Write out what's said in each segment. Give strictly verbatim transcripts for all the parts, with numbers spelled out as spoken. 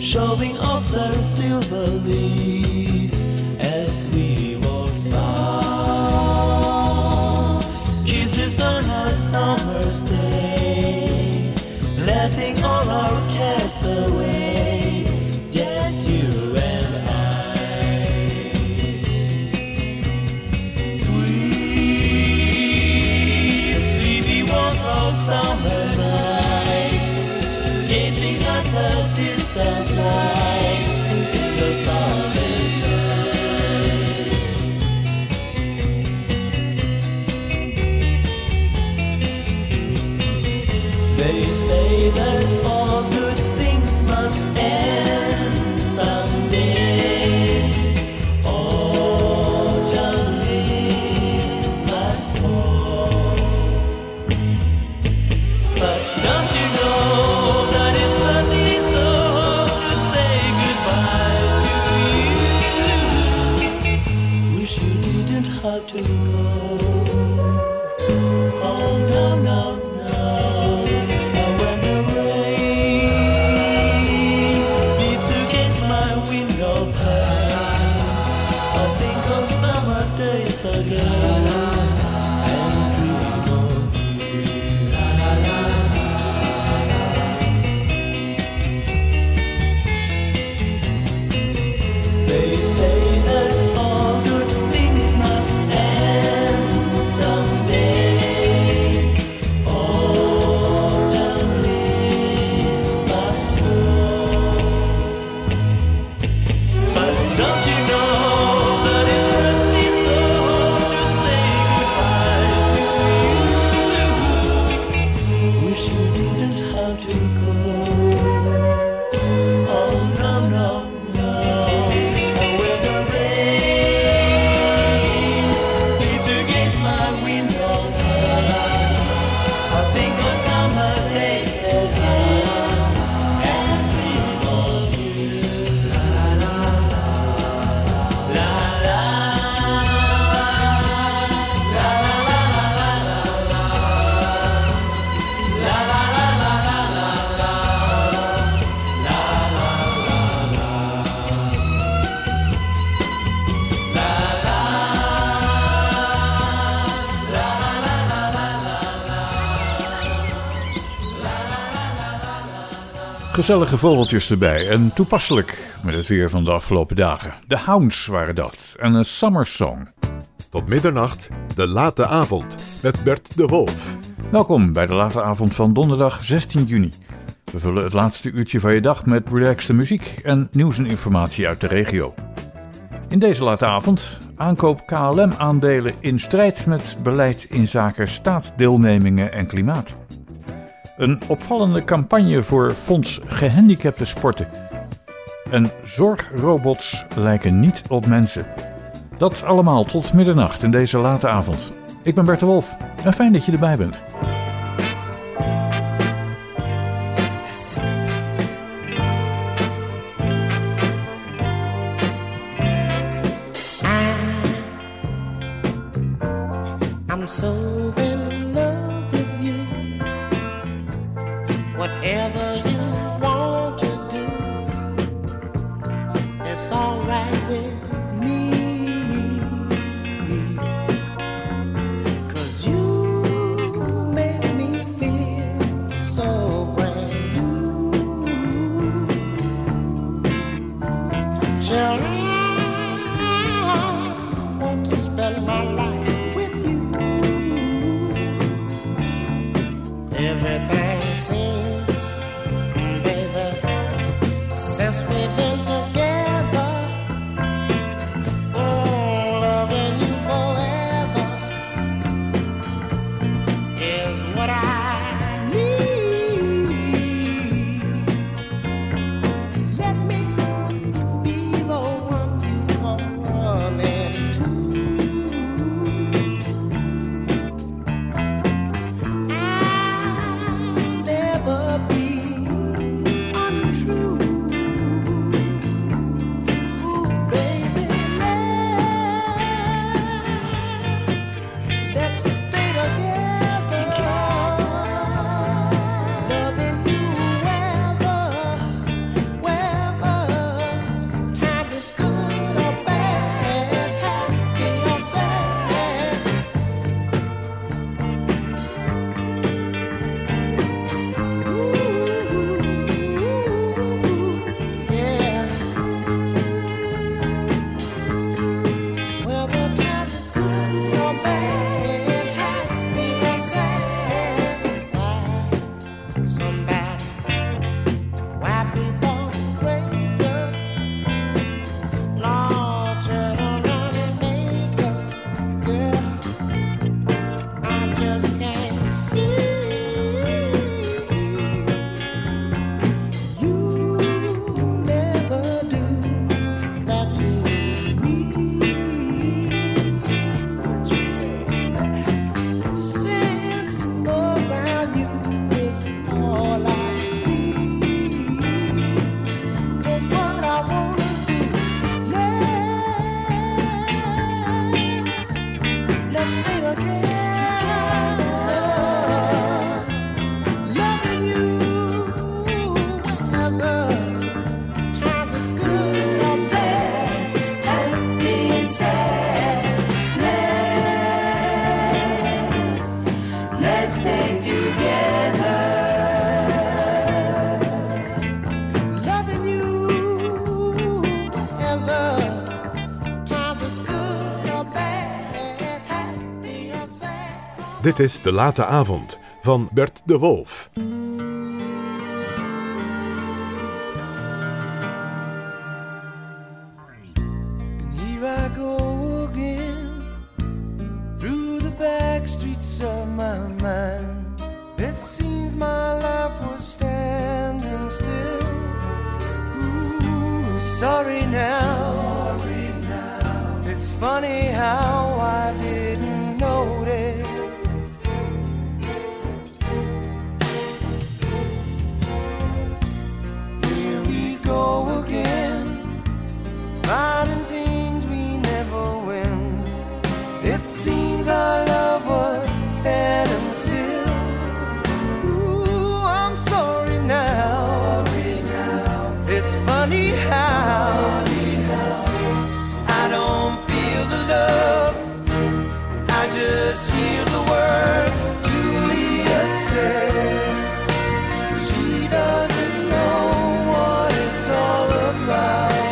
showing off their silver leaves as we walk soft. Kisses on a summer's day, letting all our cares away, just you and I. Sweet, sleepy walk of summer nights, gazing at the distant lights, the starless night. They say that all good things must end someday. Autumn leaves must fall. But don't you know that it's lovely so to say goodbye to you? Wish you didn't have to go. Oh no, no, no. And when the rain beats against my window pane, I think of summer days again and dream of you. They say that all good things must end someday. Autumn leaves must fall. But don't you know that it's lovely so to say goodbye to you? Wish you didn't have to go. Oh no, no, no. And when the rain beats against my window pane, I think of summer days again and dream of you. La la la la la la Gezellige vogeltjes erbij en toepasselijk met het weer van de afgelopen dagen. De Hounds waren dat en een summer song. Tot middernacht, de late avond met Bert de Wolf. Welkom bij de late avond van donderdag zestien juni. We vullen het laatste uurtje van je dag met relaxte muziek en nieuws en informatie uit de regio. In deze late avond aankoop K L M-aandelen in strijd met beleid in zaken staatsdeelnemingen en klimaat. Een opvallende campagne voor Fonds Gehandicapte Sporten. En zorgrobots lijken niet op mensen. Dat allemaal tot middernacht in deze late avond. Ik ben Bert de Wolf en fijn dat je erbij bent. I'm so in love with you. Whatever you want to do, it's all right with me. 'Cause you make me feel so brand new. Children, I want to spend my life with you. Everything seems Dit is De Late Avond van Bert de Wolf. And here I go again, through the back streets of my mind. It seems my life was standing still. Ooh, sorry now. Sorry now. It's funny how I didn't notice. Here we go again, finding things we never win. It seems our love was standing still. Ooh, I'm sorry now. Sorry now. It's funny how I don't feel the love. I just hear the words Julia said. She doesn't know what it's all about.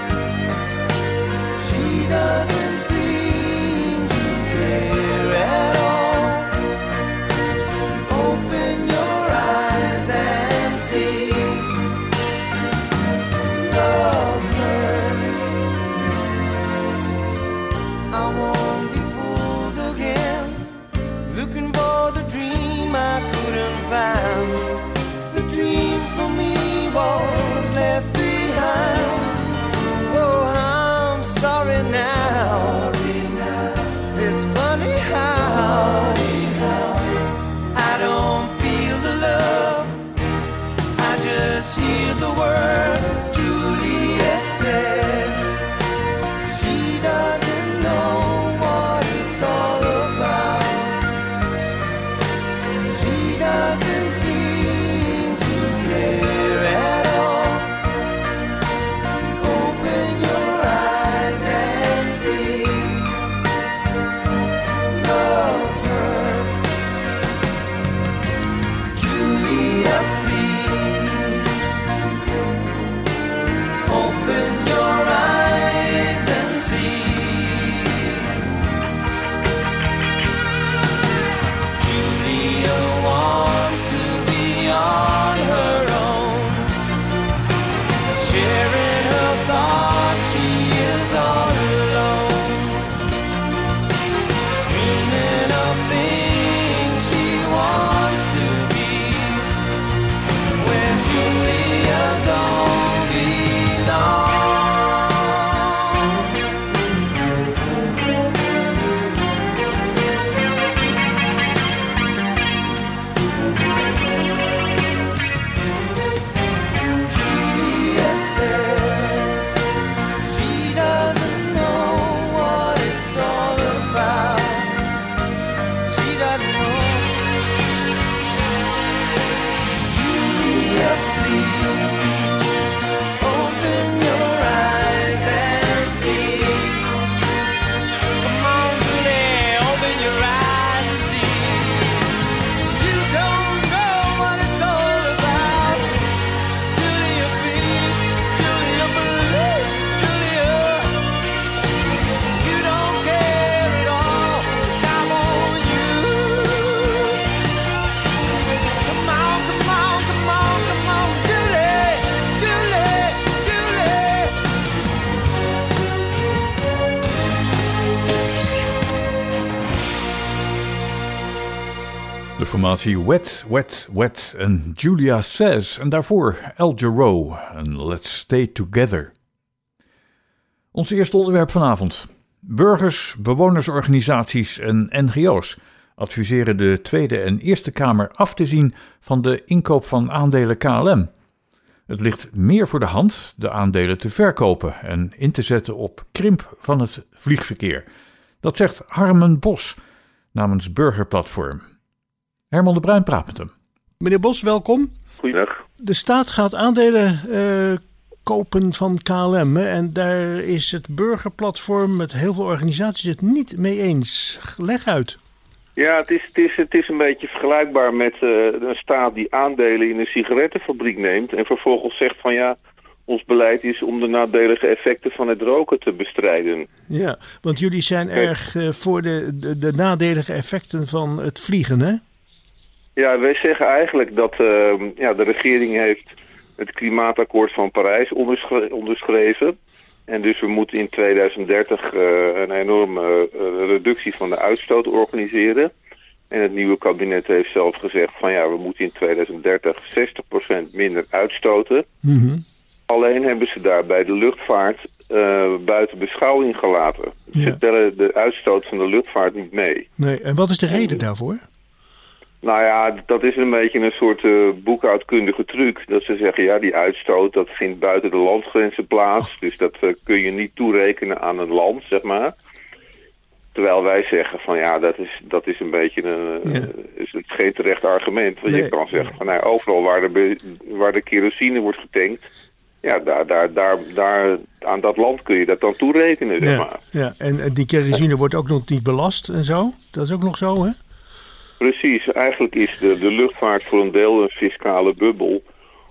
She doesn't seem to care at all. Open your eyes and see. Love hurts. I won't be fooled again, looking for the dream I couldn't find. The dream for me was left behind. Oh, I'm sorry now. It's funny how I don't feel the love. I just hear the words Julia said. She doesn't know what it's all about. She doesn't seem to care at all. Open your eyes and see. Love hurts. Julia, please. Open your eyes and see. Julia wants to be on her own, sharing her thoughts. She is all alone, dreaming of things she wants to be, where Julia don't belong. Julia said she doesn't know what it's all about. She doesn't know. Julia, please. Open your eyes and see. Come on, Julia, open your eyes and see. You don't know what it's all about. Julia, please. Julia, please. Julia, you don't care at all. 'Cause I'm on you. Come on, come on, come on, come on, Julie, Julie, Julie. De formatie Wet, Wet, Wet en Julia Says. En daarvoor El Jarreau en Let's Stay Together. Ons eerste onderwerp vanavond. Burgers, bewonersorganisaties en N G O's adviseren de Tweede en Eerste Kamer af te zien van de inkoop van aandelen K L M. Het ligt meer voor de hand de aandelen te verkopen en in te zetten op krimp van het vliegverkeer. Dat zegt Harmen Bos namens Burgerplatform. Herman de Bruin praat met hem. Meneer Bos, welkom. Goedendag. De staat gaat aandelen uh, kopen van K L M. Hè? En daar is het Burgerplatform met heel veel organisaties het niet mee eens. Leg uit. Ja, het is, het is, het is een beetje vergelijkbaar met uh, een staat die aandelen in een sigarettenfabriek neemt en vervolgens zegt van ja, ons beleid is om de nadelige effecten van het roken te bestrijden. Ja, want jullie zijn erg uh, voor de, de, de nadelige effecten van het vliegen, hè? Ja, wij zeggen eigenlijk dat uh, ja, de regering heeft het klimaatakkoord van Parijs onderschre- onderschreven. En dus we moeten in tweeduizend dertig uh, een enorme uh, reductie van de uitstoot organiseren. En het nieuwe kabinet heeft zelf gezegd van ja, we moeten in tweeduizend dertig zestig procent minder uitstoten. Mm-hmm. Alleen hebben ze daarbij de luchtvaart uh, buiten beschouwing gelaten. Ja. Ze tellen de uitstoot van de luchtvaart niet mee. Nee, en wat is de reden daarvoor? Nou ja, dat is een beetje een soort uh, boekhoudkundige truc. Dat ze zeggen, ja, die uitstoot, dat vindt buiten de landsgrenzen plaats. Dus dat uh, kun je niet toerekenen aan een land, zeg maar. Terwijl wij zeggen van, ja, dat is, dat is een beetje een, ja. uh, is het geen terecht argument. Want nee. Je kan zeggen van, nou, overal waar de, be, waar de kerosine wordt getankt, ja, daar, daar, daar, daar, aan dat land kun je dat dan toerekenen, zeg ja. maar. Ja, en, en die kerosine wordt ook nog niet belast en zo? Dat is ook nog zo, hè? Precies, eigenlijk is de, de luchtvaart voor een deel een fiscale bubbel,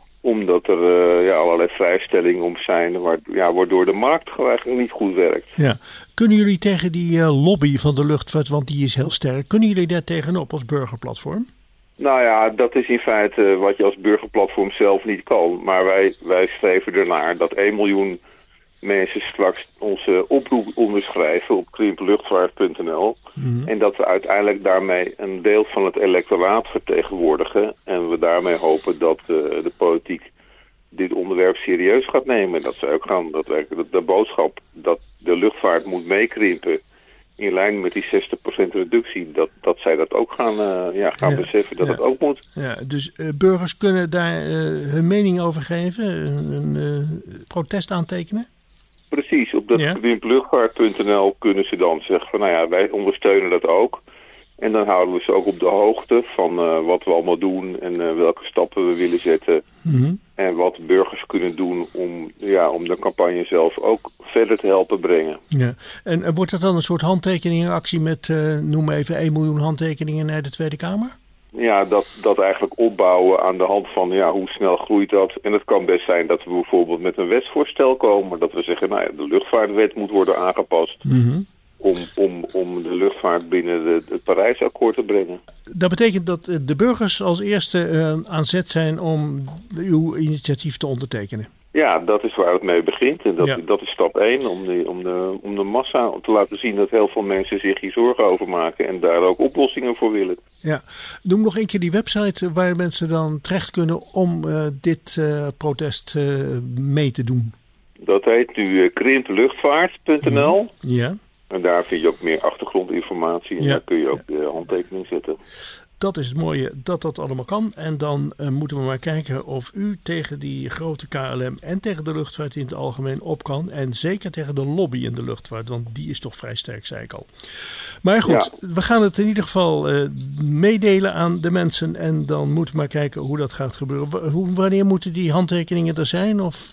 omdat er uh, ja, allerlei vrijstellingen om zijn, waar, ja, waardoor de markt gewoon niet goed werkt. Ja. Kunnen jullie tegen die uh, lobby van de luchtvaart, want die is heel sterk, kunnen jullie daar tegenop als burgerplatform? Nou ja, dat is in feite uh, wat je als burgerplatform zelf niet kan. Maar wij, wij streven ernaar dat één miljoen mensen straks onze oproep onderschrijven op krimpluchtvaart punt n l. Mm-hmm. En dat we uiteindelijk daarmee een deel van het electoraat vertegenwoordigen. En we daarmee hopen dat uh, de politiek dit onderwerp serieus gaat nemen. Dat ze ook gaan, dat wij, de, de boodschap dat de luchtvaart moet meekrimpen in lijn met die zestig procent reductie, dat, dat zij dat ook gaan, uh, ja, gaan ja, beseffen dat ja. het ook moet. Ja, dus uh, burgers kunnen daar uh, hun mening over geven, een uh, protest aantekenen? Precies, op dat ja. krimpluchtvaart punt n l kunnen ze dan zeggen van nou ja, wij ondersteunen dat ook. En dan houden we ze ook op de hoogte van uh, wat we allemaal doen en uh, welke stappen we willen zetten. Mm-hmm. En wat burgers kunnen doen om, ja, om de campagne zelf ook verder te helpen brengen. Ja. En uh, wordt dat dan een soort handtekeningenactie met, uh, noem even één miljoen handtekeningen naar de Tweede Kamer? Ja, dat, dat eigenlijk opbouwen aan de hand van ja, hoe snel groeit dat. En het kan best zijn dat we bijvoorbeeld met een wetsvoorstel komen. Dat we zeggen, nou ja, de luchtvaartwet moet worden aangepast. Mm-hmm. Om, om, om de luchtvaart binnen de, het Parijsakkoord te brengen. Dat betekent dat de burgers als eerste uh, aan zet zijn om uw initiatief te ondertekenen? Ja, dat is waar het mee begint. En dat, ja. dat is stap één, om de, om, de, om de massa te laten zien dat heel veel mensen zich hier zorgen over maken en daar ook oplossingen voor willen. Ja, noem nog een keer die website waar mensen dan terecht kunnen om uh, dit uh, protest uh, mee te doen. Dat heet nu uh, krimpluchtvaart punt n l. Ja. En daar vind je ook meer achtergrondinformatie en ja. daar kun je ook de ja. handtekening zetten. Dat is het mooie dat dat allemaal kan. En dan uh, moeten we maar kijken of u tegen die grote K L M en tegen de luchtvaart in het algemeen op kan. En zeker tegen de lobby in de luchtvaart, want die is toch vrij sterk, zei ik al. Maar goed, ja. we gaan het in ieder geval uh, meedelen aan de mensen. En dan moeten we maar kijken hoe dat gaat gebeuren. W- hoe, wanneer moeten die handtekeningen er zijn? Of...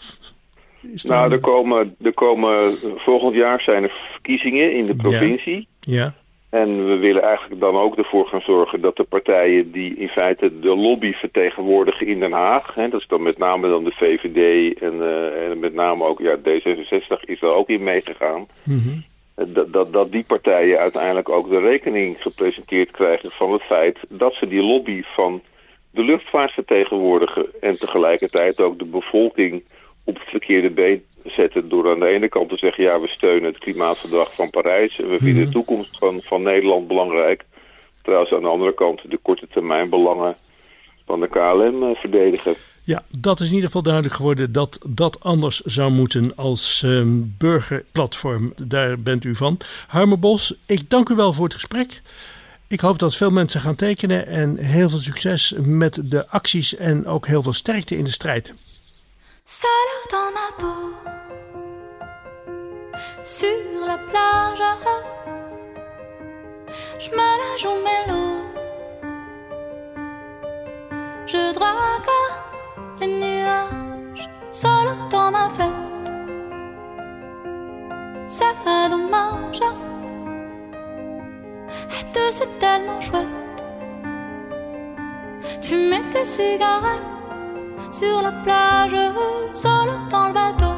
Nou, er komen, er komen volgend jaar zijn er verkiezingen in de provincie. Ja. ja. En we willen eigenlijk dan ook ervoor gaan zorgen dat de partijen die in feite de lobby vertegenwoordigen in Den Haag, hè, dat is dan met name dan de V V D en, uh, en met name ook ja, D zesenzestig is er ook in meegegaan. Mm-hmm. Dat, dat, dat die partijen uiteindelijk ook de rekening gepresenteerd krijgen van het feit dat ze die lobby van de luchtvaart vertegenwoordigen en tegelijkertijd ook de bevolking op het verkeerde been zetten door aan de ene kant te zeggen ja, we steunen het klimaatverdrag van Parijs en we vinden mm-hmm. de toekomst van, van Nederland belangrijk. Trouwens aan de andere kant de korte termijn belangen van de K L M uh, verdedigen. Ja, dat is in ieder geval duidelijk geworden dat dat anders zou moeten als um, burgerplatform. Daar bent u van. Harmer Bos, ik dank u wel voor het gesprek. Ik hoop dat veel mensen gaan tekenen en heel veel succes met de acties en ook heel veel sterkte in de strijd. Seul dans ma peau, sur la plage, je me la joue mélo, je drague les nuages, seul dans ma fête, c'est dommage, et deux c'est tellement chouette, tu mets tes cigarettes sur la plage, solo dans le bateau.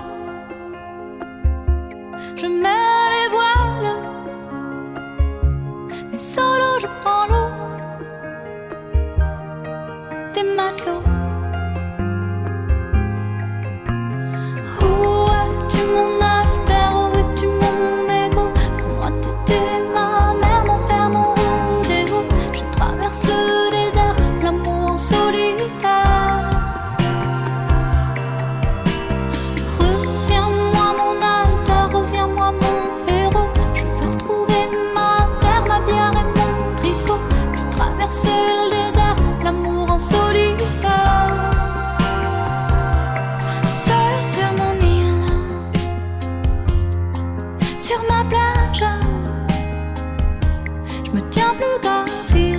Je mets les voiles, mais solo je prends l'eau des matelots. Où es-tu mon alter, où es-tu mon égo? Pour moi t'étais ma mère, mon père, mon rodéo. Je traverse le désert, l'amour en solitaire. Reviens-moi mon alter, reviens-moi mon héros. Je veux retrouver ma terre, ma bière et mon tricot. Je traverse le désert, l'amour en solitaire. Seul sur mon île, sur ma plage, je me tiens plus qu'un fil.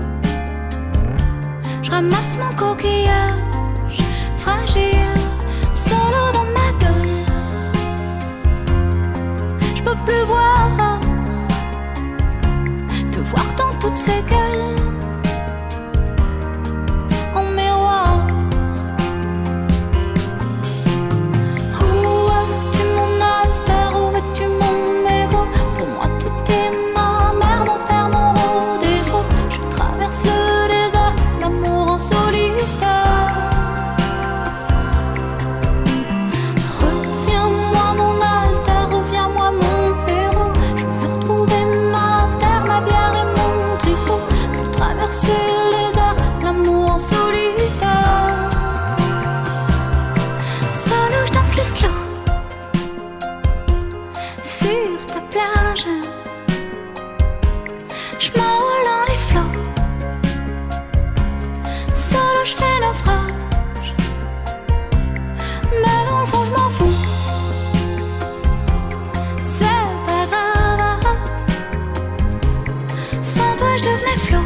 Je ramasse mon coquillage fragile, solo dans ma gueule. Je peux plus voir, te voir dans toutes ces gueules. En miroir, où es-tu mon alter, où es-tu mon égo? Pour moi t'étais ma mère, mon père, mon rodéo. Je traverse le désert, l'amour en solitaire. Reviens-moi mon alter, reviens-moi mon héros. Je veux retrouver ma terre, ma bière et mon tricot. Je traverse le désert, l'amour en solitaire. Solo je danse le slow sur ta plage. Je m'envole dans les flots. Solo je fais naufrage, mais dans le fond je m'en fous. C'est pas grave, sans toi je devenais flou.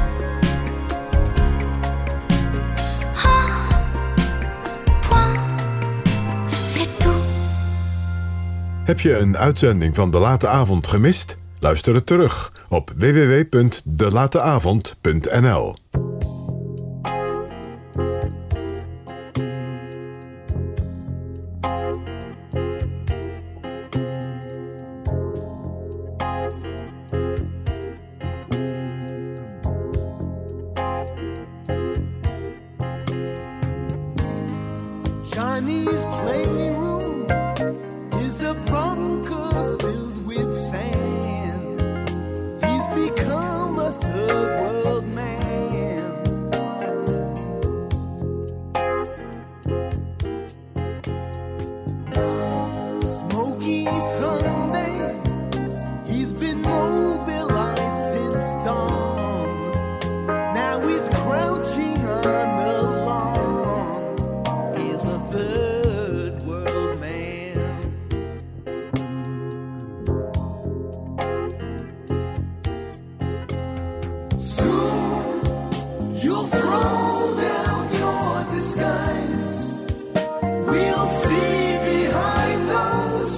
Ah, point, c'est tout. Heb je een uitzending van De Late Avond gemist? Luister het terug op w w w punt de late avond punt n l. Chinese playroom is a bunker filled with sand. He's become a third world man. Smoky Sunday, he's been mobilized since dawn. Now he's crouching on the lawn. He's a third world man. Soon you'll throw down your disguise. We'll see behind those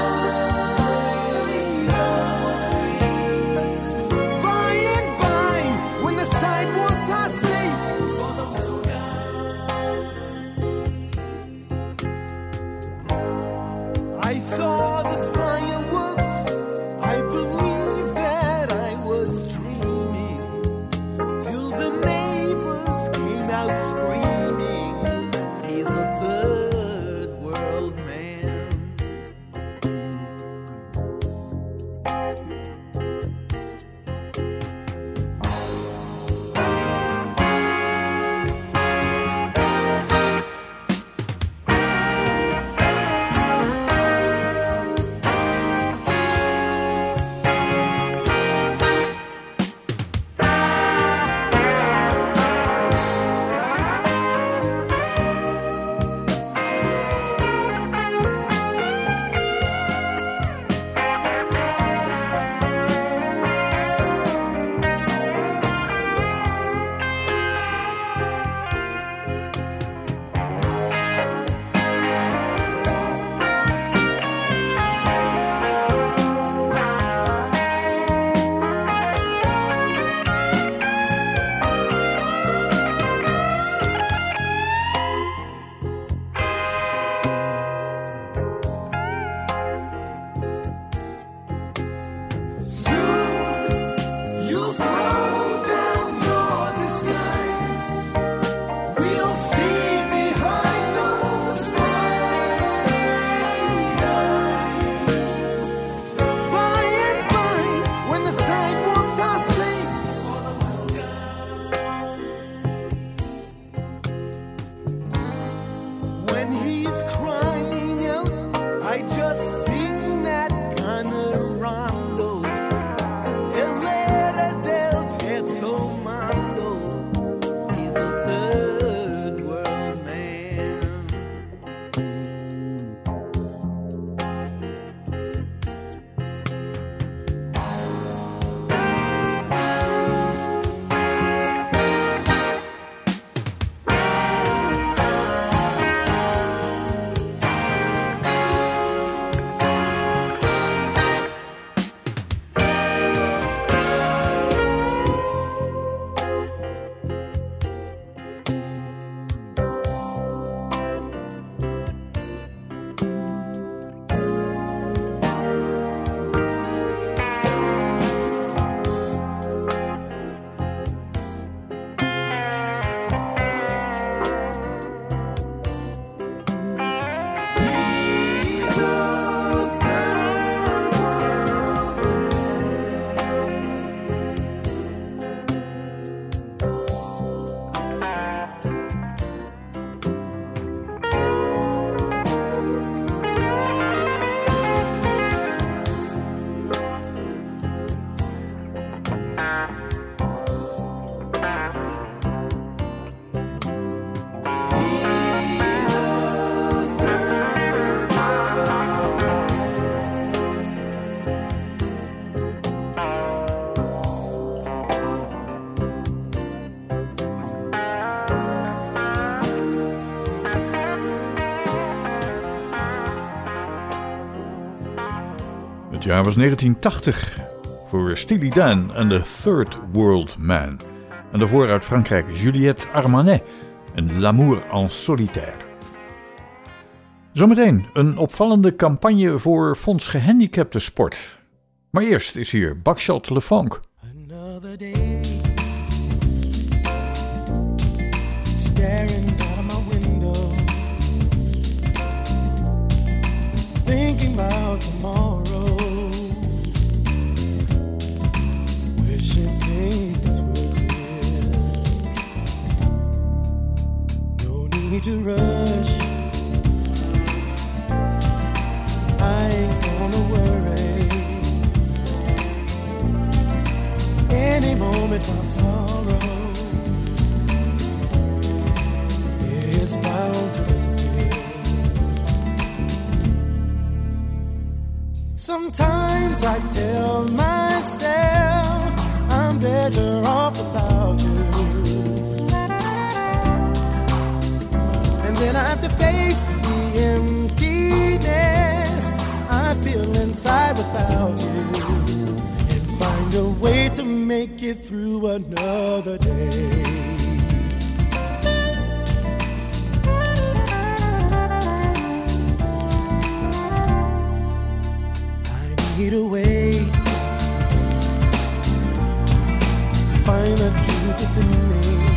bright eyes. By and by, when the sidewalks are safe for the little guy. I saw the fireworks. I believed that I was dreaming till the neighbors came out screaming. He's a third world man. jaar was negentien tachtig voor Steely Dan en The Third World Man. En daarvoor uit Frankrijk Juliette Armanet en L'amour en solitaire. Zometeen een opvallende campagne voor Fonds Gehandicapten Sport. Maar eerst is hier Buckshot LeFonque. Another day, staring out of my window, thinking about tomorrow, wishing things were clear. No need to rush, I ain't gonna worry. Any moment my sorrow is bound to disappear. Sometimes I tell myself I'm better off without you, and then I have to face the emptiness I feel inside without you, find a way to make it through another day. I need a way to find the truth within me,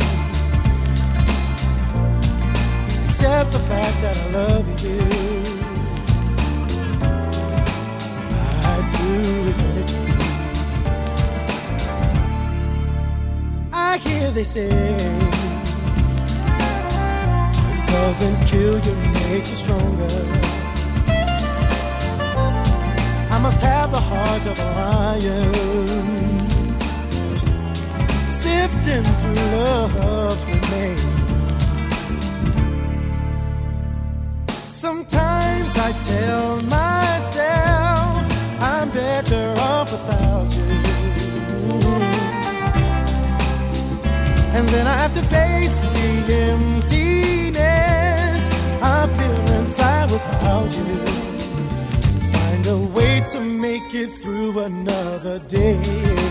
accept the fact that I love you. I'd do eternity. I hear they say what doesn't kill you makes you stronger. I must have the heart of a lion, sifting through love's remains. Sometimes I tell myself I'm better off without you, and then I have to face the emptiness I feel inside without you, and find a way to make it through another day.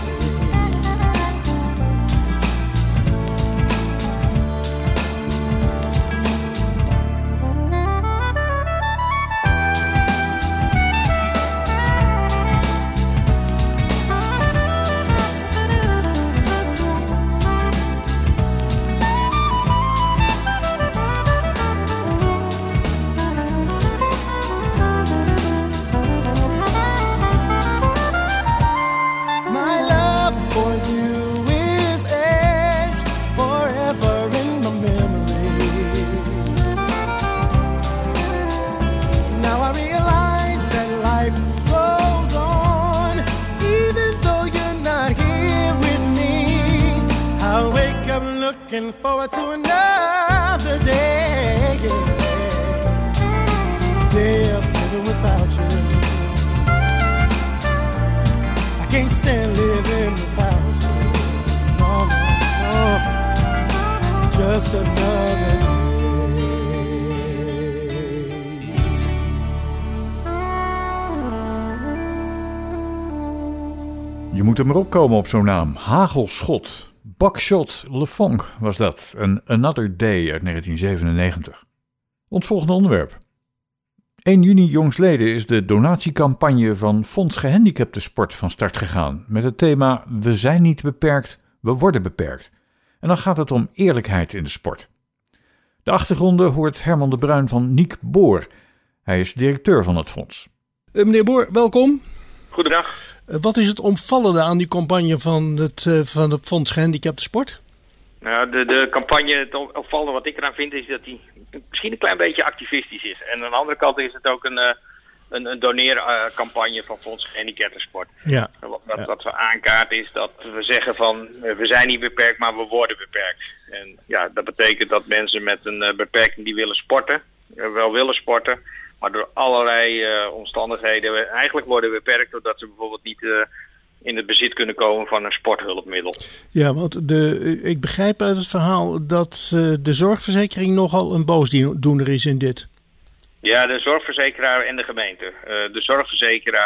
Looking forward to another day, day of living without you. I can't stand living without you. No, no, no. Just another day. Je moet er maar opkomen op zo'n naam. Hagelschot. Buckshot LeFonque was dat. Een Another Day uit negentien zevenennegentig. Ons volgende onderwerp. één juni jongstleden is de donatiecampagne van Fonds Gehandicapten Sport van start gegaan. Met het thema We zijn niet beperkt, we worden beperkt. En dan gaat het om eerlijkheid in de sport. De achtergronden hoort Herman de Bruin van Niek Boor. Hij is directeur van het fonds. Uh, meneer Boor, welkom. Goedendag. Uh, wat is het opvallende aan die campagne van het, uh, van het Fonds Gehandicapten Sport? Nou, de, de campagne, het opvallende wat ik eraan vind, is dat die misschien een klein beetje activistisch is. En aan de andere kant is het ook een, uh, een, een doneercampagne uh, van Fonds Gehandicapten Sport. Ja. Wat, wat, ja. wat we aankaarten is dat we zeggen van, uh, we zijn niet beperkt, maar we worden beperkt. En ja, dat betekent dat mensen met een uh, beperking die willen sporten, uh, wel willen sporten, maar door allerlei uh, omstandigheden eigenlijk worden beperkt, doordat ze bijvoorbeeld niet uh, in het bezit kunnen komen van een sporthulpmiddel. Ja, want de, ik begrijp uit het verhaal dat uh, de zorgverzekering nogal een boosdoener is in dit. Ja, de zorgverzekeraar en de gemeente. Uh, de zorgverzekeraar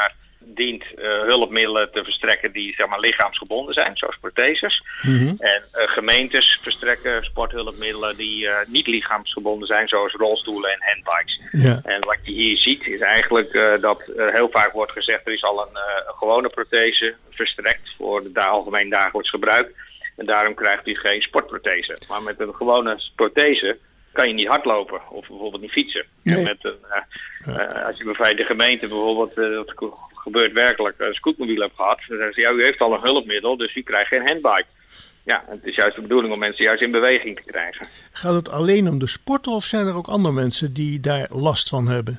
dient uh, hulpmiddelen te verstrekken die zeg maar, lichaamsgebonden zijn, zoals protheses. Mm-hmm. En uh, gemeentes verstrekken sporthulpmiddelen die uh, niet lichaamsgebonden zijn, zoals rolstoelen en handbikes. Ja. En wat je hier ziet is eigenlijk uh, dat uh, heel vaak wordt gezegd, er is al een, uh, een gewone prothese verstrekt voor het algemeen dagelijks gebruik. En daarom krijgt u geen sportprothese. Maar met een gewone prothese kan je niet hardlopen of bijvoorbeeld niet fietsen. Nee. En met een, uh, uh, als je bij de gemeente bijvoorbeeld, uh, dat gebeurt werkelijk, een scootmobiel hebt gehad, dan zeggen ze, ja, u heeft al een hulpmiddel, dus u krijgt geen handbike. Ja, het is juist de bedoeling om mensen juist in beweging te krijgen. Gaat het alleen om de sporten of zijn er ook andere mensen die daar last van hebben?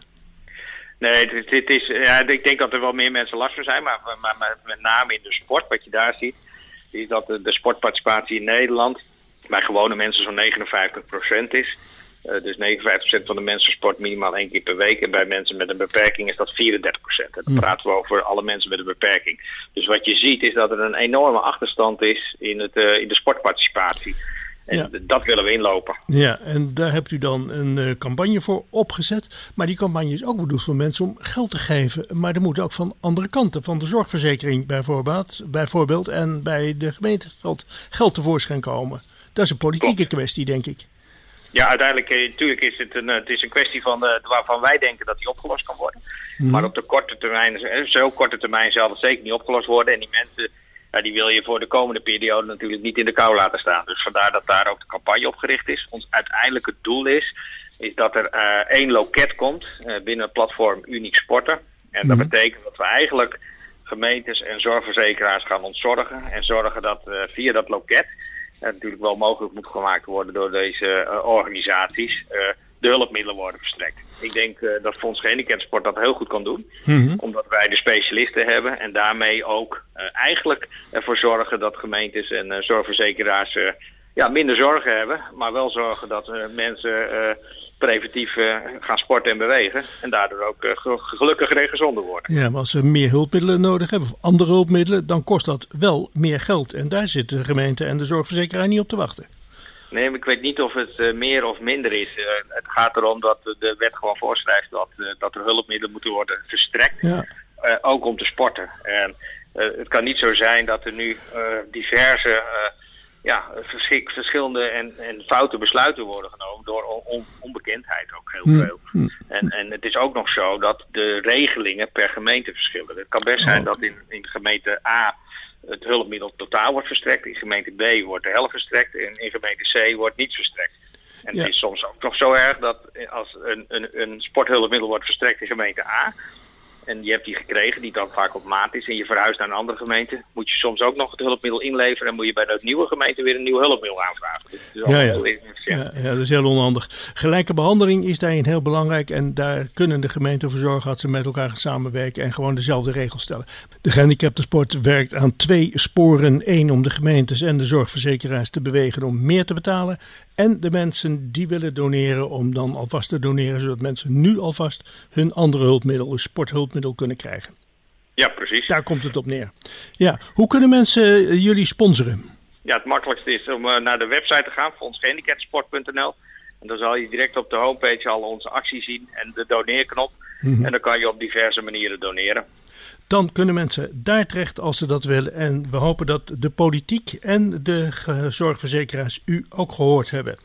Nee, het, het, het is, ja, ik denk dat er wel meer mensen last van zijn, maar, maar, maar met name in de sport, wat je daar ziet, is dat de, de sportparticipatie in Nederland bij gewone mensen zo'n negenenvijftig procent is. Uh, dus negenenvijftig procent van de mensen sport minimaal één keer per week. En bij mensen met een beperking is dat vierendertig procent. En dan praten we over alle mensen met een beperking. Dus wat je ziet is dat er een enorme achterstand is in, het, uh, in de sportparticipatie. En Ja. dat willen we inlopen. Ja, en daar hebt u dan een uh, campagne voor opgezet. Maar die campagne is ook bedoeld voor mensen om geld te geven. Maar er moet ook van andere kanten, van de zorgverzekering bijvoorbeeld, bijvoorbeeld en bij de gemeente geld, geld tevoorschijn komen. Dat is een politieke Klopt. kwestie, denk ik. Ja, uiteindelijk eh, natuurlijk is het een, het is een kwestie van, uh, waarvan wij denken dat die opgelost kan worden. Mhm. Maar op de korte termijn, eh, zo korte termijn zal het zeker niet opgelost worden. En die mensen, ja, die wil je voor de komende periode natuurlijk niet in de kou laten staan. Dus vandaar dat daar ook de campagne op gericht is. Ons uiteindelijke doel is, is dat er uh, één loket komt uh, binnen het platform Uniek Sporten. En dat Mhm. betekent dat we eigenlijk gemeentes en zorgverzekeraars gaan ontzorgen. En zorgen dat uh, via dat loket, uh, natuurlijk wel mogelijk moet gemaakt worden door deze uh, organisaties, uh, de hulpmiddelen worden verstrekt. Ik denk uh, dat Fonds Gehandicaptensport dat heel goed kan doen. Mhm. Omdat wij de specialisten hebben en daarmee ook uh, eigenlijk ervoor zorgen dat gemeentes en uh, zorgverzekeraars uh, ja, minder zorgen hebben. Maar wel zorgen dat uh, mensen uh, preventief uh, gaan sporten en bewegen. En daardoor ook uh, ge- gelukkiger en gezonder worden. Ja, maar als ze meer hulpmiddelen nodig hebben, of andere hulpmiddelen, dan kost dat wel meer geld. En daar zit de gemeente en de zorgverzekeraar niet op te wachten. Nee, maar ik weet niet of het uh, meer of minder is. Uh, het gaat erom dat de wet gewoon voorschrijft dat, uh, dat er hulpmiddelen moeten worden verstrekt. Ja. Uh, ook om te sporten. En uh, het kan niet zo zijn dat er nu uh, diverse uh, ja, verschik- verschillende en, en foute besluiten worden genomen door on- on- onbekendheid ook heel Hm. veel. En, en het is ook nog zo dat de regelingen per gemeente verschillen. Het kan best zijn Oh. dat in, in gemeente A het hulpmiddel totaal wordt verstrekt. In gemeente B wordt de helft verstrekt. En in gemeente C wordt niets verstrekt. En Ja. het is soms ook nog zo erg dat als een, een, een sporthulpmiddel wordt verstrekt in gemeente A, en je hebt die gekregen, die dan vaak op maat is, en je verhuist naar een andere gemeente, moet je soms ook nog het hulpmiddel inleveren en moet je bij de nieuwe gemeente weer een nieuw hulpmiddel aanvragen. Dus het is Ja, allemaal ja. heel ja. Ja, ja, dat is heel onhandig. Gelijke behandeling is daarin heel belangrijk. En daar kunnen de gemeenten voor zorgen dat ze met elkaar gaan samenwerken en gewoon dezelfde regels stellen. De gehandicaptensport werkt aan twee sporen. Eén, om de gemeentes en de zorgverzekeraars te bewegen om meer te betalen. En de mensen die willen doneren om dan alvast te doneren, zodat mensen nu alvast hun andere hulpmiddel, een sporthulpmiddel, kunnen krijgen. Ja, precies. Daar komt het op neer. Ja, hoe kunnen mensen eh, jullie sponsoren? Ja, het makkelijkste is om uh, naar de website te gaan, fonds gehandicaptensport punt n l. En dan zal je direct op de homepage al onze acties zien en de doneerknop. Mhm. En dan kan je op diverse manieren doneren. Dan kunnen mensen daar terecht als ze dat willen. En we hopen dat de politiek en de ge- zorgverzekeraars u ook gehoord hebben.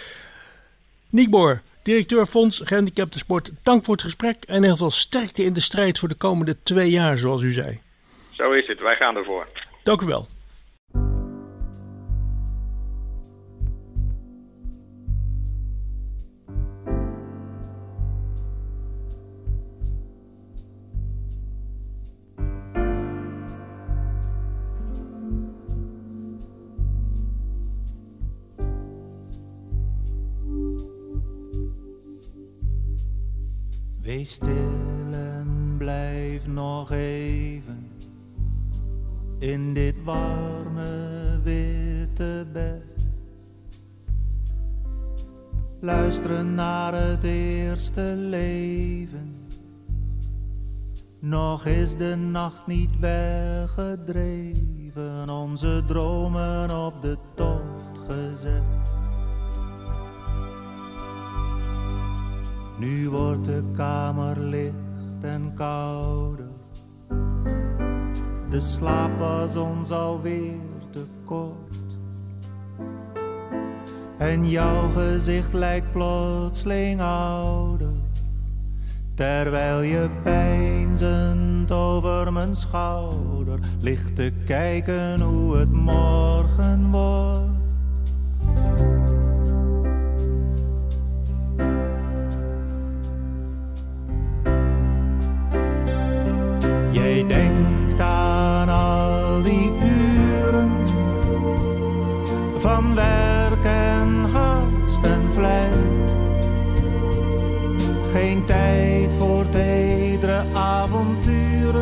Niek Boer, directeur Fonds Gehandicaptensport, dank voor het gesprek en heel veel sterkte in de strijd voor de komende twee jaar, zoals u zei. Zo is het, wij gaan ervoor. Dank u wel. Wees stil en blijf nog even in dit warme witte bed. Luisteren naar het eerste leven. Nog is de nacht niet weggedreven, onze dromen op de tocht gezet. Nu wordt de kamer licht en kouder, de slaap was ons alweer te kort. En jouw gezicht lijkt plotseling ouder, terwijl je peinzend over mijn schouder ligt te kijken hoe het morgen wordt. Jij denkt aan al die uren van werk en haast en vlijt. Geen tijd voor teedere avonturen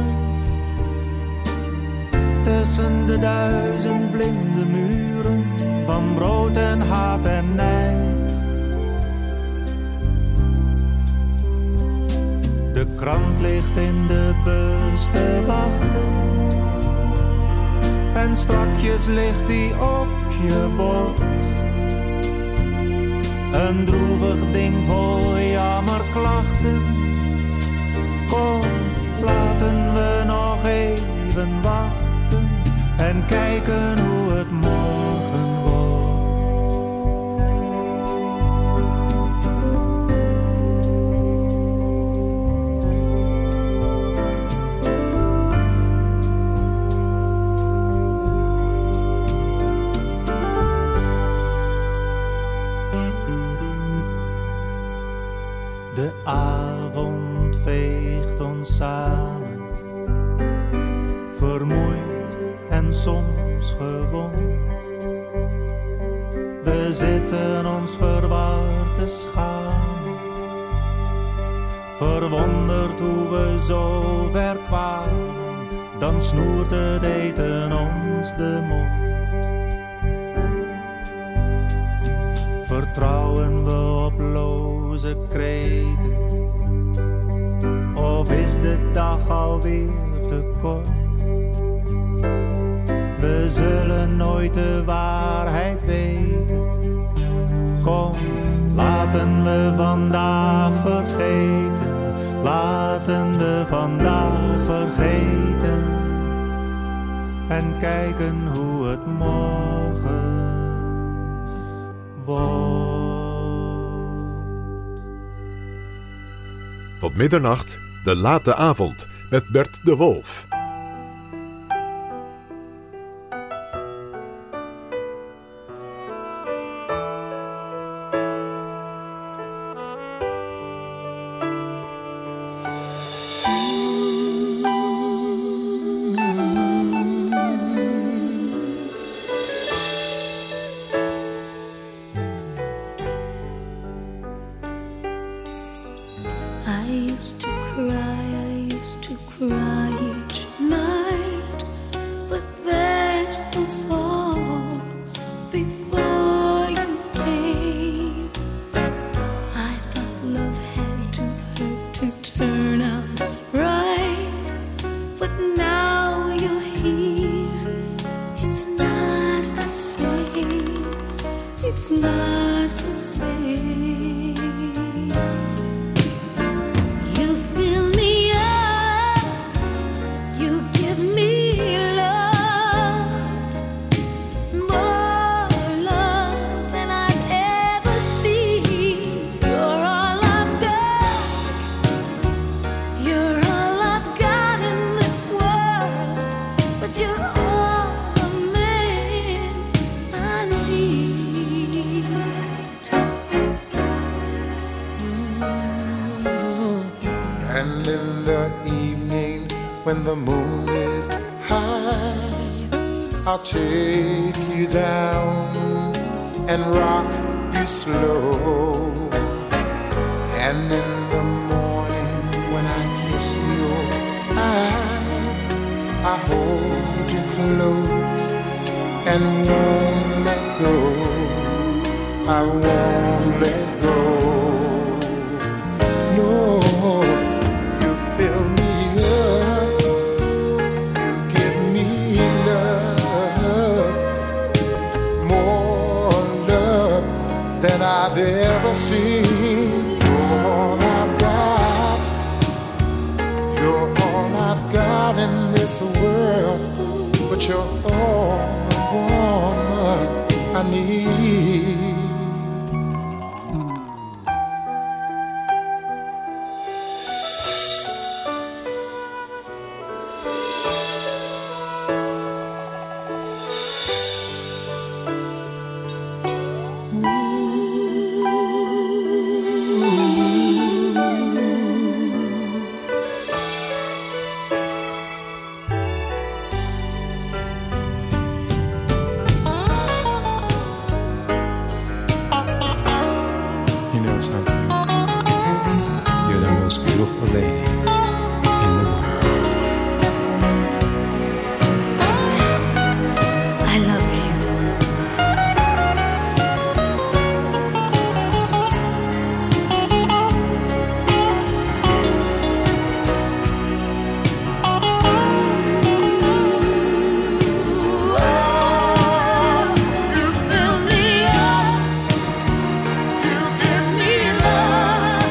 tussen de duizend blinde muren van brood en haat en nijd. De krant ligt in de bus te wachten en strakjes ligt die op je bord. Een droevig ding vol jammerklachten. Kom, laten we nog even wachten en kijken hoe het morgen wordt. De avond veegt ons samen, vermoeid en soms gewond. We zitten ons verward te schamen, verwonderd hoe we zo ver kwamen. Dan snoert het eten ons de mond. Vertrouwen we op loze kreten, of is de dag alweer te kort? We zullen nooit de waarheid weten. Kom, laten we vandaag vergeten, laten we vandaag vergeten en kijken hoe het morgen wordt. Tot middernacht, de late avond met Bert de Wolf. When the moon is high, I'll take you down and rock you slow. And in the morning when I kiss your eyes, I hold you close and won't let go. I won't let go. No, you fill me than I've ever seen. You're all I've got. You're all I've got in this world. You're all the woman I need. You know something? You're the most beautiful lady in the world. I love you. You fill me up. You give me love.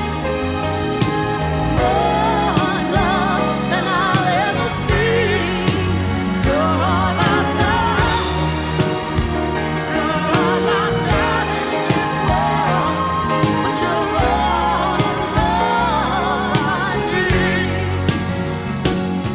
More love than I'll ever see. You're all I've got. You're all I've got in this world. But you're all I need.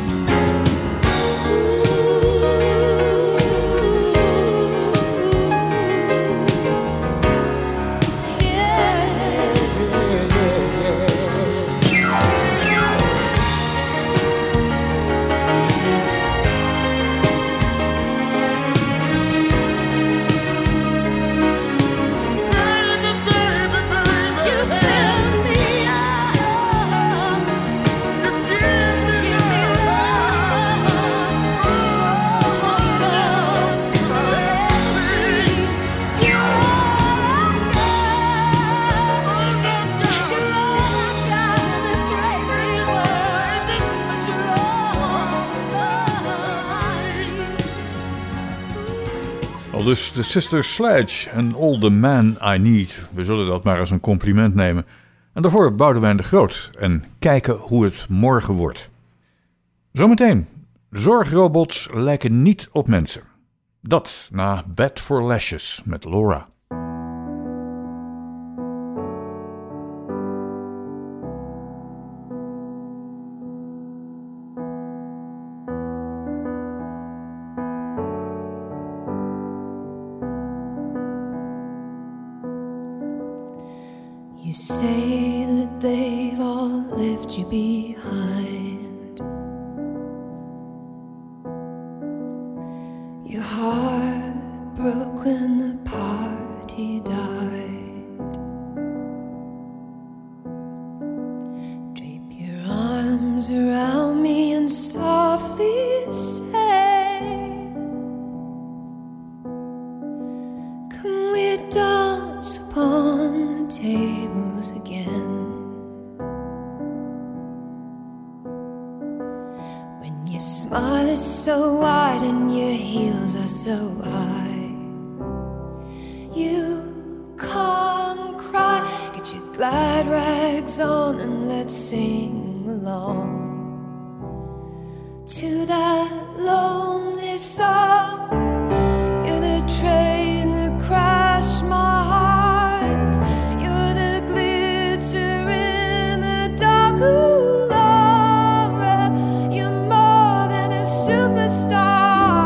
You fill me up. You give me love. More love than I'll ever see. You're all I've got. You're all I've got in this great big world. But you're all I need. Al dus de Sister Sledge en All the Man I Need. We zullen dat maar als een compliment nemen. En daarvoor Boudewijn de Groot. En kijken hoe het morgen wordt. Zometeen. Zorgrobots lijken niet op mensen. Dat na Bed for Lashes met Laura. You say that they've all left you behind. Your heart broke when the party died. Drape your arms around me and softly say, come we dance upon the tables again. When your smile is so wide and your heels are so high, you can't cry. Get your glad rags on and let's sing along to that lonely song. You're the train that crashed my heart. You're the glitter in the dark. Ooh, Laura, you're more than a superstar.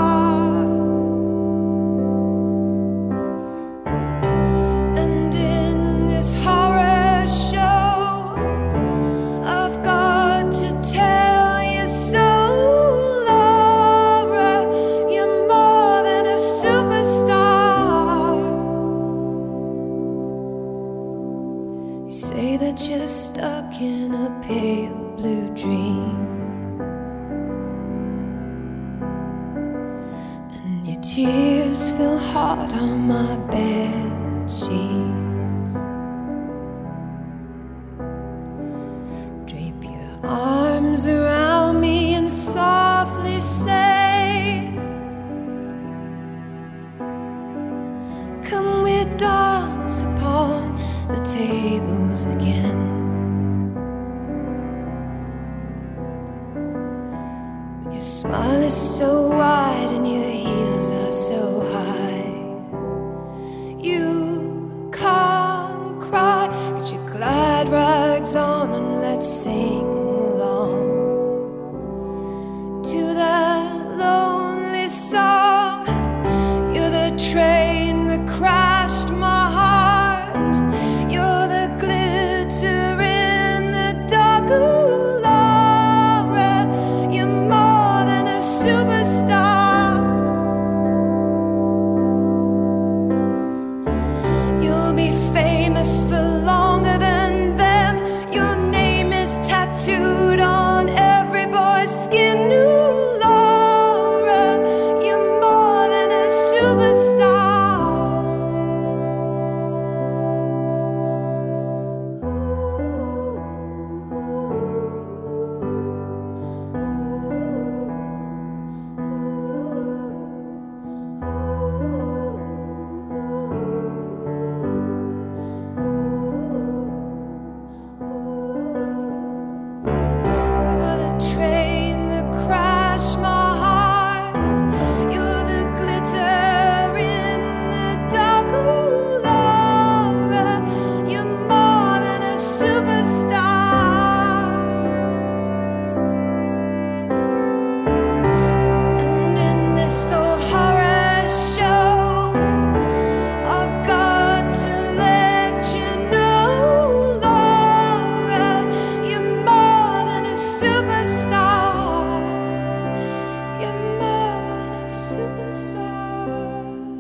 And in this horror show, I've got to tell you so. Laura, you're more than a superstar. You say that you're stuck in a pale blue dream, and your tears feel hard on my bed sheets. Drape your arms around me and softly say, come we dance upon the tables again. When your smile is so wide and let's sing along to that lonely song. You're the train that crashed my heart. You're the glitter in the dark. Ooh, Laura, you're more than a superstar. You'll be famous for longer than them. Your name is tattooed on every boy's skin. Ooh, Laura, you're more than a superstar. You're the train that crashed my heart. You're the glitter in the dark. Ooh, Laura, you're more than a superstar. And in this old horror show, I've got to let you know, Laura, you're more than a superstar. You're more than a superstar.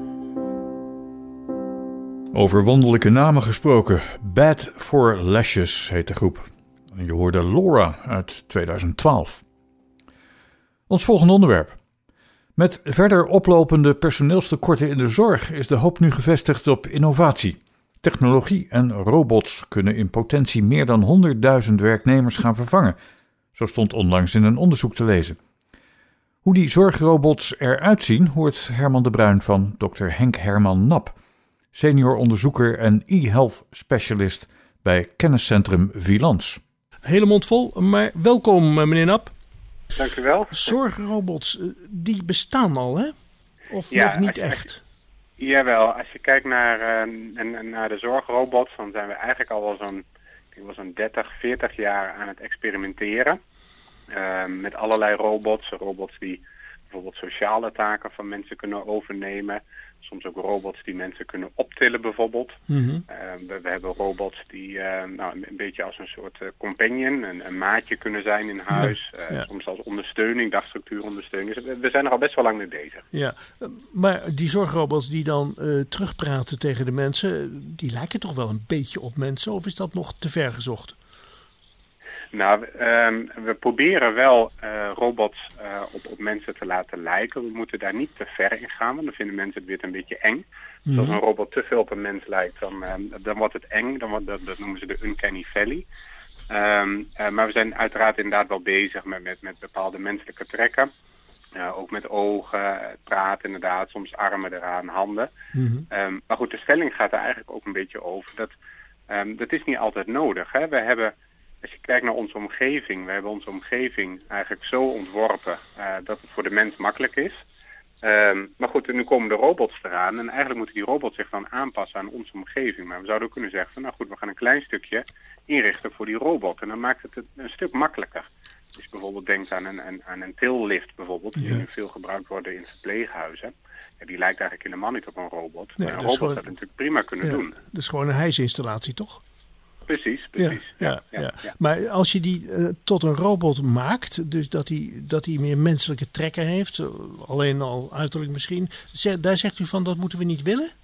Over wonderlijke namen gesproken. Bad for Lashes heet de groep. En je hoorde Laura uit tweeduizend twaalf. Ons volgende onderwerp. Met verder oplopende personeelstekorten in de zorg is de hoop nu gevestigd op innovatie. Technologie en robots kunnen in potentie meer dan honderdduizend werknemers gaan vervangen. Zo stond onlangs in een onderzoek te lezen. Hoe die zorgrobots eruit zien hoort Herman de Bruin van dokter Henk Herman Nap, senior onderzoeker en e-health specialist bij kenniscentrum Vilans. Hele mond vol, maar welkom eh, meneer Nap. Dank u wel. Zorgrobots, eh, die bestaan al, hè? Of Ja, nog niet als je- echt? Jawel, als je kijkt naar, eh, en, en naar de zorgrobots, dan zijn we eigenlijk al wel zo'n, ik denk wel zo'n dertig, veertig jaar aan het experimenteren. Eh, met allerlei robots. Robots die bijvoorbeeld sociale taken van mensen kunnen overnemen. Soms ook robots die mensen kunnen optillen bijvoorbeeld. Mhm. Eh, we, we hebben robots die eh, nou, een, een beetje als een soort eh, companion, een, een maatje kunnen zijn in huis. Eh, ja. Soms als ondersteuning, dagstructuurondersteuning. Dus we, we zijn er al best wel lang mee bezig. Ja, eh, maar die zorgrobots die dan eh, terugpraten tegen de mensen, die lijken toch wel een beetje op mensen? Of is dat nog te ver gezocht? Nou, we, ehm, we proberen wel eh, robots eh, op, op mensen te laten lijken. We moeten daar niet te ver in gaan, want dan vinden mensen het weer een beetje eng. Dus als Mhm. een robot te veel op een mens lijkt, dan, ehm, dan wordt het eng. Dan wordt, dat, dat noemen ze de uncanny valley. Ehm, eh, maar we zijn uiteraard inderdaad wel bezig met, met, met bepaalde menselijke trekken. Uh, ook met ogen, praten inderdaad, soms armen eraan, handen. Mhm. Um, maar goed, de stelling gaat er eigenlijk ook een beetje over. Dat, um, dat is niet altijd nodig. Hè? We hebben, als je kijkt naar onze omgeving, we hebben onze omgeving eigenlijk zo ontworpen uh, dat het voor de mens makkelijk is. Um, maar goed, nu komen de robots eraan en eigenlijk moeten die robots zich dan aanpassen aan onze omgeving. Maar we zouden ook kunnen zeggen van, nou goed, we gaan een klein stukje inrichten voor die robot. En dan maakt het het een stuk makkelijker. Als je bijvoorbeeld denkt aan een, aan, aan een tillift bijvoorbeeld, die Ja. nu veel gebruikt worden in verpleeghuizen. Ja, die lijkt eigenlijk helemaal niet op een robot. Nee, maar een dat is robot gewoon- zou het natuurlijk prima kunnen Ja, doen. dat is gewoon een hijsinstallatie, toch? Precies, Ja, precies. ja, ja, Maar als je die eh, tot een robot maakt, dus dat hij dat die meer menselijke trekken heeft, eh, alleen al uiterlijk misschien, ze- daar zegt u van dat moeten we niet willen?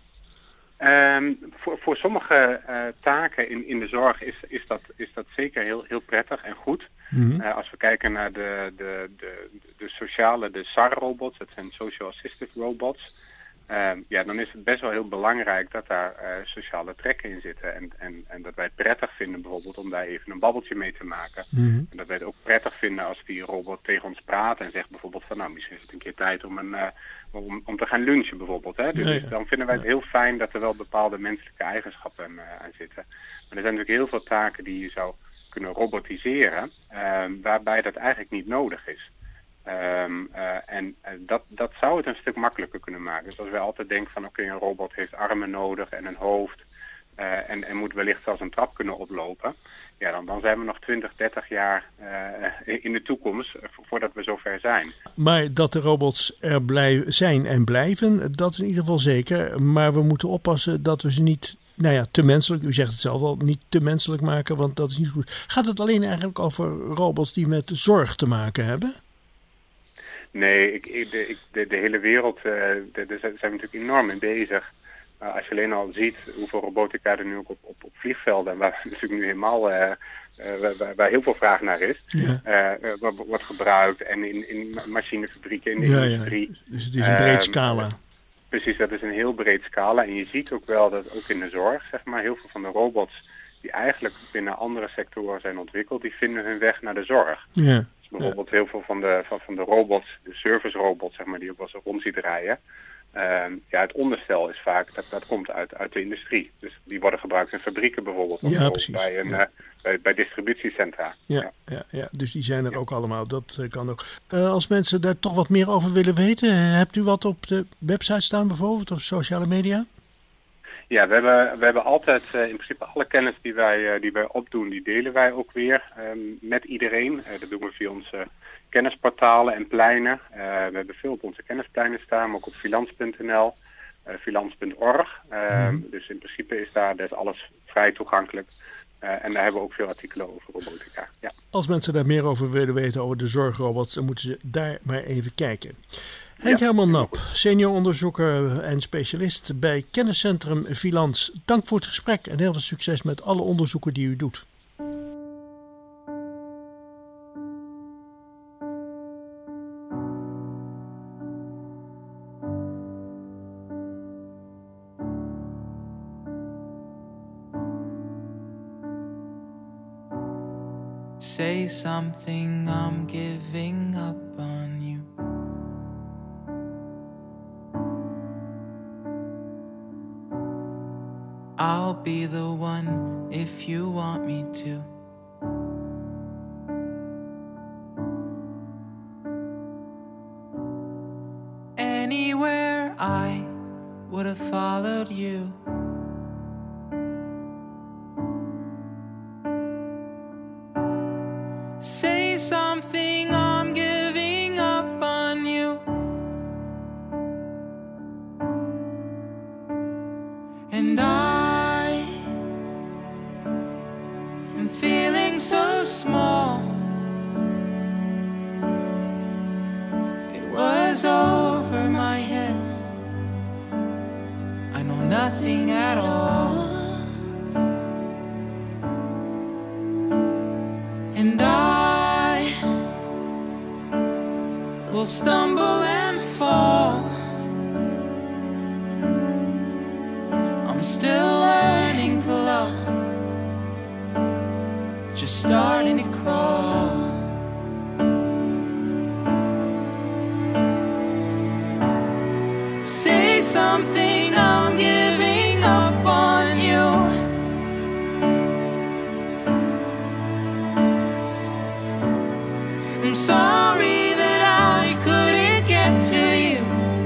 Um, voor, voor sommige uh, taken in, in de zorg is, is, dat, is dat zeker heel, heel prettig en goed. Mhm. Uh, als we kijken naar de, de, de, de sociale, de S A R-robots, dat zijn Social Assistive Robots. Um, ja, dan is het best wel heel belangrijk dat daar uh, sociale trekken in zitten. En, en, en dat wij het prettig vinden bijvoorbeeld om daar even een babbeltje mee te maken. Mhm. En dat wij het ook prettig vinden als die robot tegen ons praat en zegt bijvoorbeeld van nou, misschien is het een keer tijd om, een, uh, om, om te gaan lunchen bijvoorbeeld. Hè? Dus Ja, ja. dan vinden wij het heel fijn dat er wel bepaalde menselijke eigenschappen uh, aan zitten. Maar er zijn natuurlijk heel veel taken die je zou kunnen robotiseren, uh, waarbij dat eigenlijk niet nodig is. Um, uh, en uh, dat, dat zou het een stuk makkelijker kunnen maken. Dus als wij altijd denken van oké, okay, een robot heeft armen nodig en een hoofd. uh, en, en moet wellicht zelfs een trap kunnen oplopen, ja, dan, dan zijn we nog twintig, dertig jaar uh, in de toekomst uh, voordat we zover zijn. Maar dat de robots er blij- zijn en blijven, dat is in ieder geval zeker. Maar we moeten oppassen dat we ze niet, nou ja, te menselijk, u zegt het zelf al, niet te menselijk maken, want dat is niet goed. Gaat het alleen eigenlijk over robots die met zorg te maken hebben? Nee, ik, ik, de, ik, de, de hele wereld, uh, de, daar zijn we natuurlijk enorm mee bezig. Uh, als je alleen al ziet hoeveel robotica er nu ook op, op, op vliegvelden, en waar natuurlijk nu helemaal uh, uh, waar, waar heel veel vraag naar is, ja. uh, uh, wordt gebruikt en in, in machinefabrieken, in de ja, industrie. Ja. Dus het is een breed uh, scala. Uh, precies, dat is een heel breed scala. En je ziet ook wel dat ook in de zorg, zeg maar, heel veel van de robots die eigenlijk binnen andere sectoren zijn ontwikkeld, die vinden hun weg naar de zorg. Ja. Dus bijvoorbeeld heel veel van de, van, van de robots, de service robots, zeg maar, die ook wel eens rond ziet rijden. Uh, ja, het onderstel is vaak, dat, dat komt uit, uit de industrie. Dus die worden gebruikt in fabrieken bijvoorbeeld. Of ja, precies. Bij, een, ja. uh, bij, bij distributiecentra. Ja, ja. Ja, ja, dus die zijn er ja. ook allemaal. Dat uh, kan ook. Uh, als mensen daar toch wat meer over willen weten, hebt u wat op de website staan bijvoorbeeld, of sociale media? Ja, we hebben, we hebben altijd uh, in principe alle kennis die wij, uh, die wij opdoen, die delen wij ook weer um, met iedereen. Uh, dat doen we via onze kennisportalen en pleinen. Uh, we hebben veel op onze kennispleinen staan, maar ook op filans punt n l, uh, filans punt org. Uh, mm. Dus in principe is daar, daar is alles vrij toegankelijk. Uh, en daar hebben we ook veel artikelen over robotica. Ja. Als mensen daar meer over willen weten, over de zorgrobots, dan moeten ze daar maar even kijken. Henk ja, Herman Nap, senior onderzoeker en specialist bij Kenniscentrum Filans. Dank voor het gesprek en heel veel succes met alle onderzoeken die u doet. Say something, I'm giving up on you. I'll be the one if you want me to. Anywhere I would have followed you. Say something, I'm giving up on you. And I am feeling so small. It was over my head. I know nothing at all. And I will stumble and fall. I'm still learning to love, just starting to crawl. Say something, I'm giving up on you. I'm sorry that I couldn't get to you.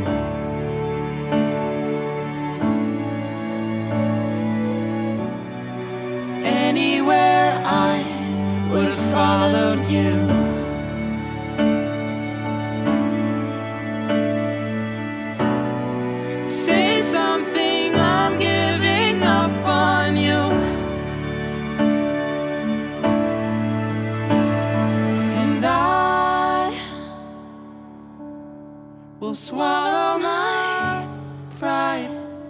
Anywhere I would have followed you. Say something, I'm giving up on you. And I will swallow my pride.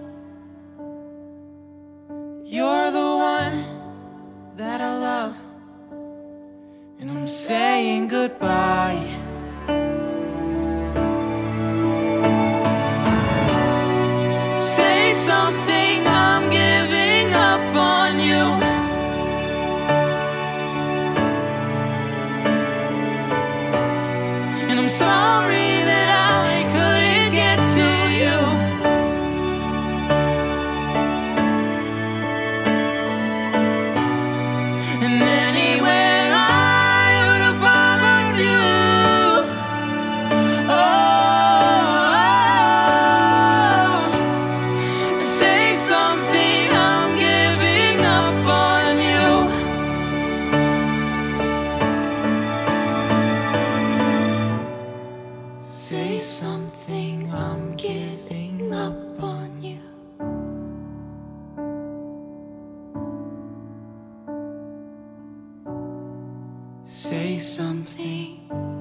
You're the one that I love, and I'm saying goodbye. Say something, I'm giving up on you. And I'm sorry that I couldn't get to you. And anywhere I would have followed you. say something.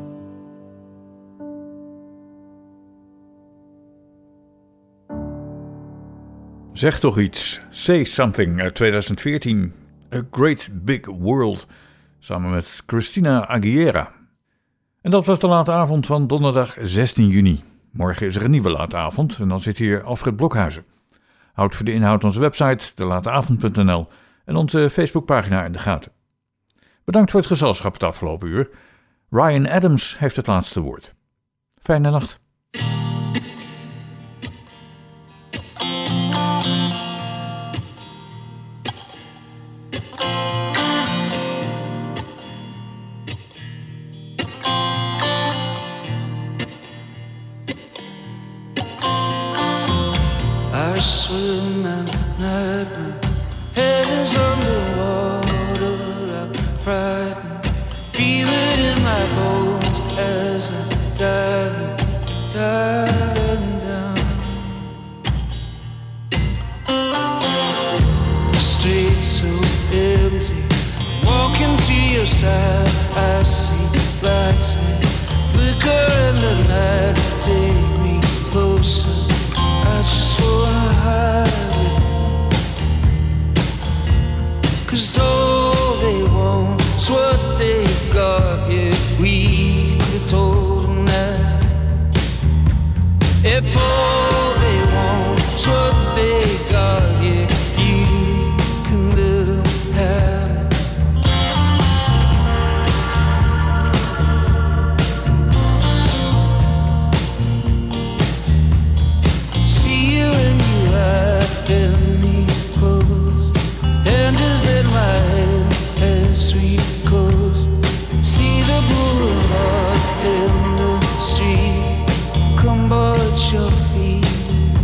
Zeg toch iets. Say Something uit tweeduizend veertien. A Great Big World. Samen met Christina Aguilera. En dat was de late avond van donderdag zestien juni. Morgen is er een nieuwe late avond en dan zit hier Alfred Blokhuizen. Houd voor de inhoud onze website, de late avond punt n l en onze Facebookpagina in de gaten. Bedankt voor het gezelschap het afgelopen uur. Ryan Adams heeft het laatste woord. Fijne nacht. I swim at night, my head is underwater. I'm frightened, feel it in my bones as I dive, diving down. The streets so empty, walking to your side. I see lights that flicker in the night, take me closer. I just wanna hide it, 'cause all they want is what they got. Yeah, we could've told them that. If all they want is what they got, yeah, you can let them have it. In me close, hand is in my hand as we coast. See the boulevard in the street crumble at your feet.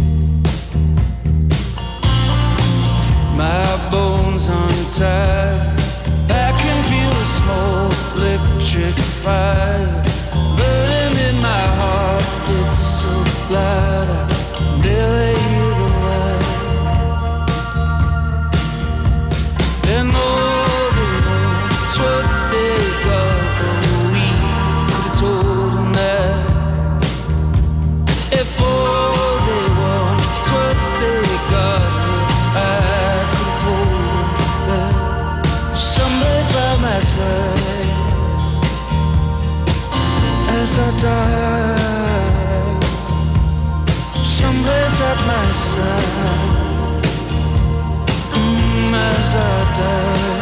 My bones untied, I can feel a small electric fire burning in my heart. It's so loud, I barely hear the light. And all they want is what they got. Oh, we could've told them that. If all they want is what they got, I could've told them that. Somebody's by my side as I die. Someplace at my side as I die.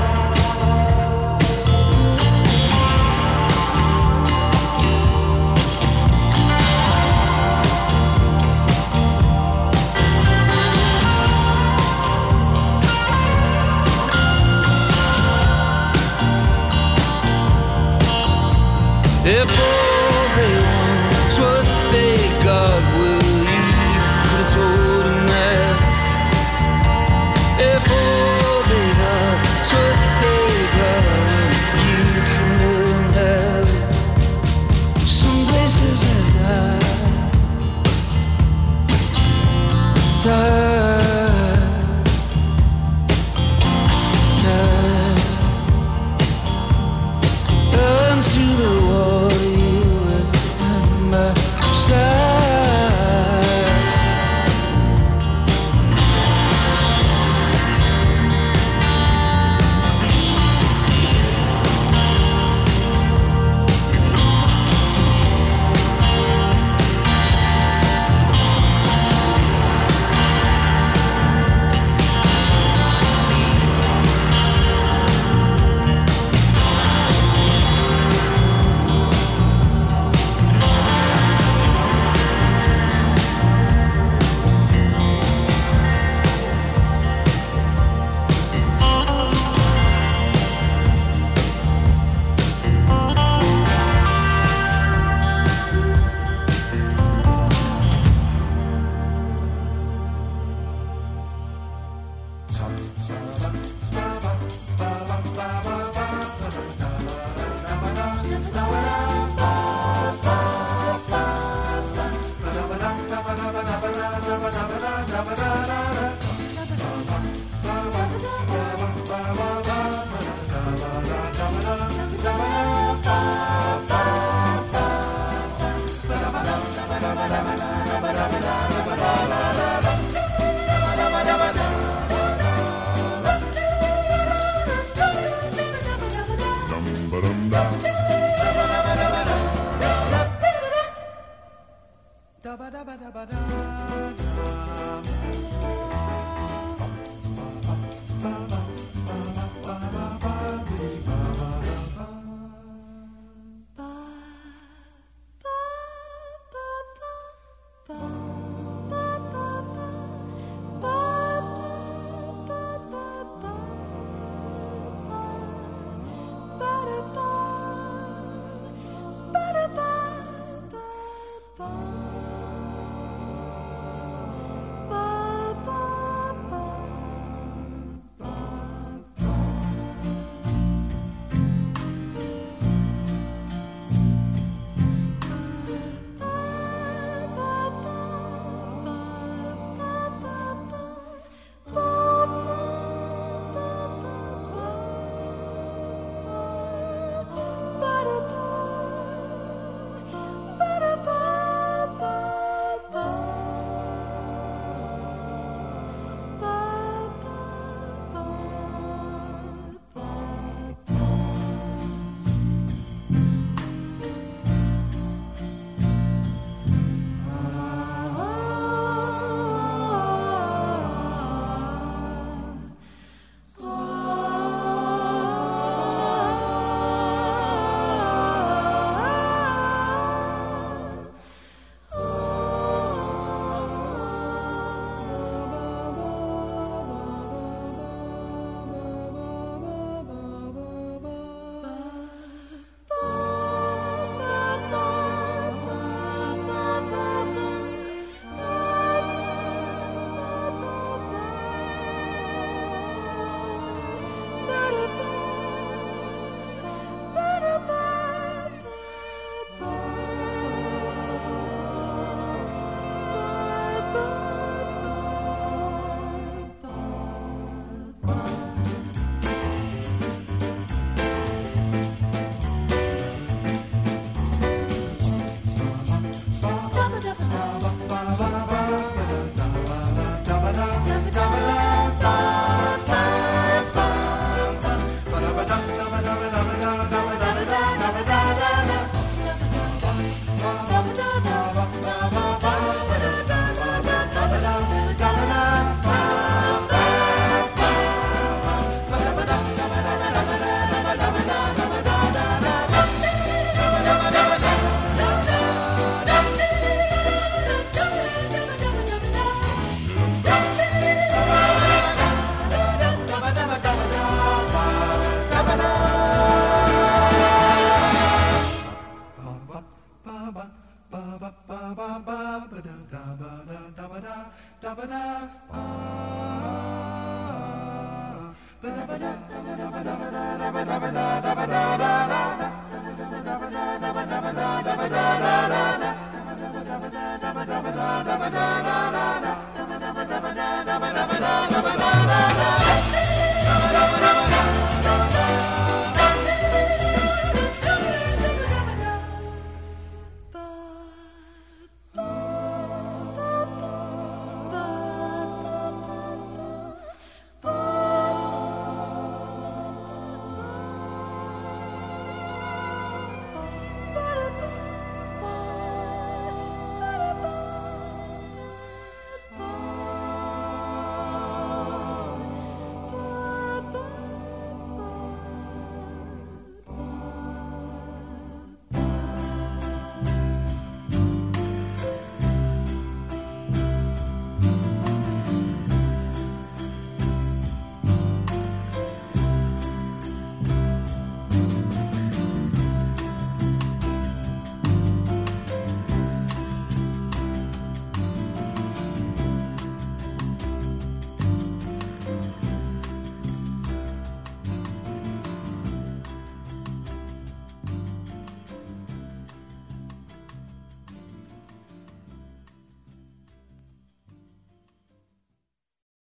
If all they want is what they got, will you could've told them that? If all they got is what they got, you can let them have it. Some places I die, die, die. Into the water you Da